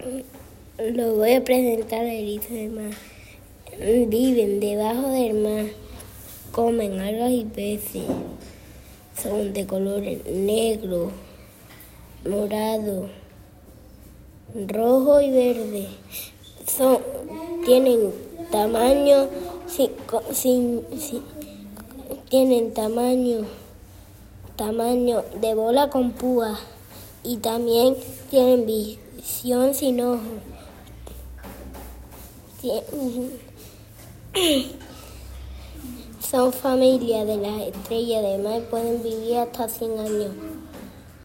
Lo voy a presentar a erizo del mar. Viven debajo del mar, comen algas y peces. Son de colores negro, morado, rojo y verde. Tienen tamaño tienen tamaño de bola con púas y también tienen visión sin ojos. Son familia de las estrellas de mar y pueden vivir hasta 100 años.